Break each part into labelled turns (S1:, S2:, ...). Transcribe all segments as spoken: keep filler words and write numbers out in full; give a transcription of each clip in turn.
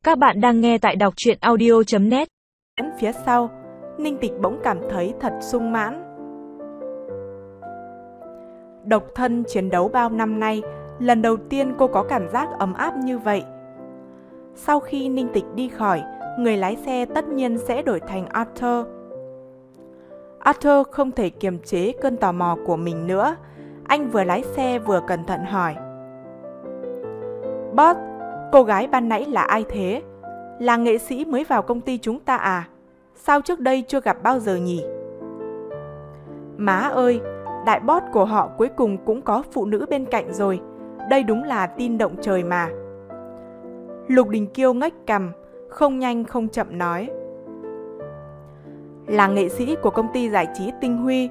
S1: Các bạn đang nghe tại đọc truyện audio chấm net.
S2: Đến phía sau, Ninh Tịch bỗng cảm thấy thật sung mãn. Độc thân chiến đấu bao năm nay, lần đầu tiên cô có cảm giác ấm áp như vậy. Sau khi Ninh Tịch đi khỏi, người lái xe tất nhiên sẽ đổi thành Arthur. Arthur không thể kiềm chế cơn tò mò của mình nữa. Anh vừa lái xe vừa cẩn thận hỏi: "Boss, cô gái ban nãy là ai thế? Là nghệ sĩ mới vào công ty chúng ta à? Sao trước đây chưa gặp bao giờ nhỉ?" "Má ơi, đại boss của họ cuối cùng cũng có phụ nữ bên cạnh rồi. Đây đúng là tin động trời mà." Lục Đình Kiêu ngách cằm, không nhanh không chậm nói: "Là nghệ sĩ của công ty giải trí Tinh Huy."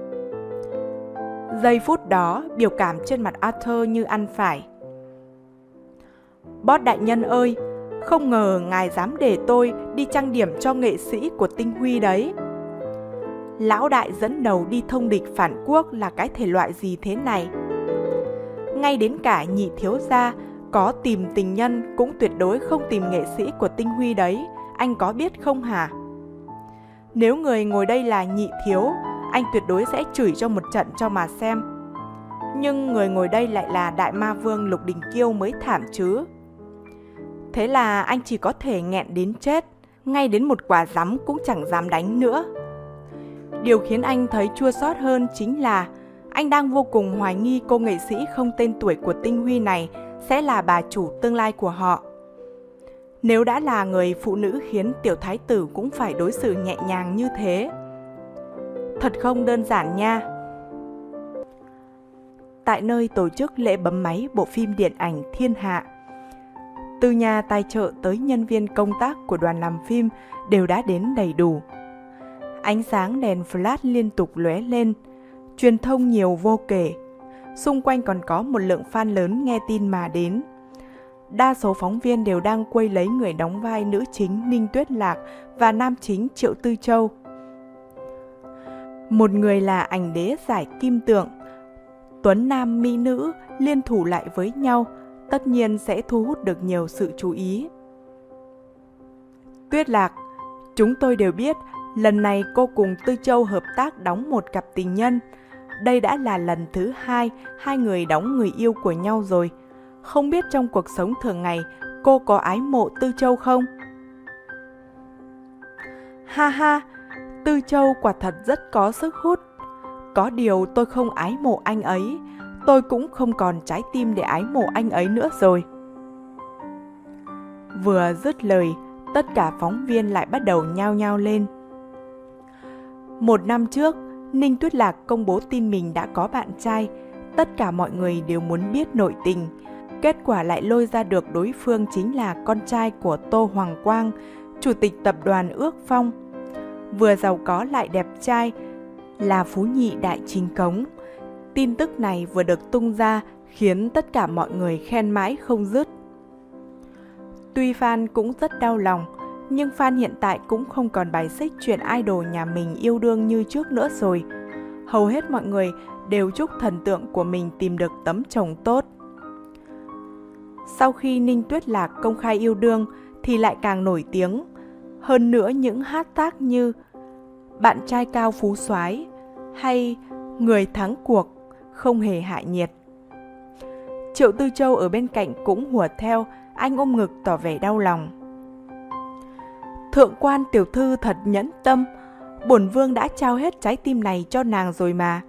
S2: Giây phút đó, biểu cảm trên mặt Arthur như ăn phải. "Boss đại nhân ơi, không ngờ ngài dám để tôi đi trang điểm cho nghệ sĩ của Tinh Huy đấy. Lão đại dẫn đầu đi thông địch phản quốc là cái thể loại gì thế này? Ngay đến cả nhị thiếu gia có tìm tình nhân cũng tuyệt đối không tìm nghệ sĩ của Tinh Huy đấy, anh có biết không hả? Nếu người ngồi đây là nhị thiếu, anh tuyệt đối sẽ chửi cho một trận cho mà xem. Nhưng người ngồi đây lại là đại ma vương Lục Đình Kiêu mới thảm chứ." Thế là anh chỉ có thể nghẹn đến chết, ngay đến một quả giấm cũng chẳng dám đánh nữa. Điều khiến anh thấy chua xót hơn chính là anh đang vô cùng hoài nghi cô nghệ sĩ không tên tuổi của Tinh Huy này sẽ là bà chủ tương lai của họ. Nếu đã là người phụ nữ khiến tiểu thái tử cũng phải đối xử nhẹ nhàng như thế, thật không đơn giản nha. Tại nơi tổ chức lễ bấm máy bộ phim điện ảnh Thiên Hạ, từ nhà tài trợ tới nhân viên công tác của đoàn làm phim đều đã đến đầy đủ. Ánh sáng đèn flash liên tục lóe lên, truyền thông nhiều vô kể. Xung quanh còn có một lượng fan lớn nghe tin mà đến. Đa số phóng viên đều đang quay lấy người đóng vai nữ chính Ninh Tuyết Lạc và nam chính Triệu Tư Châu. Một người là ảnh đế giải kim tượng, tuấn nam mỹ nữ liên thủ lại với nhau, tất nhiên sẽ thu hút được nhiều sự chú ý. "Tuyết Lạc, chúng tôi đều biết lần này cô cùng Tư Châu hợp tác đóng một cặp tình nhân. Đây đã là lần thứ hai hai người đóng người yêu của nhau rồi. Không biết trong cuộc sống thường ngày cô có ái mộ Tư Châu không?" "Ha ha, Tư Châu quả thật rất có sức hút. Có điều tôi không ái mộ anh ấy, tôi cũng không còn trái tim để ái mộ anh ấy nữa rồi." Vừa dứt lời, tất cả phóng viên lại bắt đầu nhao nhao lên. Một năm trước, Ninh Tuyết Lạc công bố tin mình đã có bạn trai. Tất cả mọi người đều muốn biết nội tình. Kết quả lại lôi ra được đối phương chính là con trai của Tô Hoàng Quang, chủ tịch tập đoàn Ước Phong. Vừa giàu có lại đẹp trai, là phú nhị đại chính cống. Tin tức này vừa được tung ra khiến tất cả mọi người khen mãi không dứt. Tuy fan cũng rất đau lòng, nhưng fan hiện tại cũng không còn bài xích chuyện idol nhà mình yêu đương như trước nữa rồi. Hầu hết mọi người đều chúc thần tượng của mình tìm được tấm chồng tốt. Sau khi Ninh Tuyết Lạc công khai yêu đương thì lại càng nổi tiếng. Hơn nữa những hashtag như bạn trai cao phú soái hay người thắng cuộc không hề hạ nhiệt. Triệu Tư Châu ở bên cạnh cũng hùa theo, anh ôm ngực tỏ vẻ đau lòng. "Thượng quan tiểu thư thật nhẫn tâm, bổn vương đã trao hết trái tim này cho nàng rồi mà."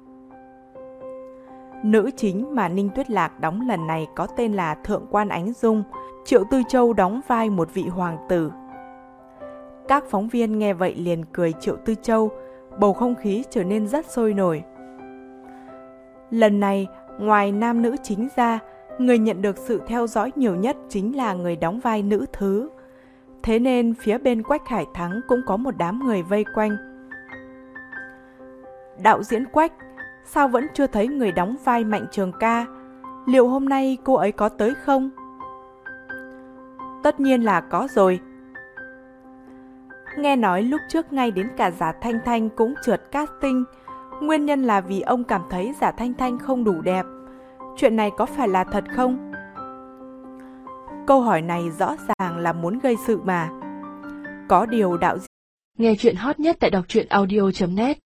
S2: Nữ chính mà Ninh Tuyết Lạc đóng lần này có tên là Thượng quan Ánh Dung, Triệu Tư Châu đóng vai một vị hoàng tử. Các phóng viên nghe vậy liền cười Triệu Tư Châu, bầu không khí trở nên rất sôi nổi. Lần này, ngoài nam nữ chính ra, người nhận được sự theo dõi nhiều nhất chính là người đóng vai nữ thứ. Thế nên phía bên Quách Hải Thắng cũng có một đám người vây quanh. "Đạo diễn Quách, sao vẫn chưa thấy người đóng vai Mạnh Trường Ca? Liệu hôm nay cô ấy có tới không?" "Tất nhiên là có rồi. Nghe nói lúc trước ngay đến cả Giả Thanh Thanh cũng trượt casting. Nguyên nhân là vì ông cảm thấy Giả Thanh Thanh không đủ đẹp. Chuyện này có phải là thật không?" Câu hỏi này rõ ràng là muốn gây sự mà. Có điều đạo diễn...
S3: Nghe chuyện hot nhất tại đọc truyện audio chấm net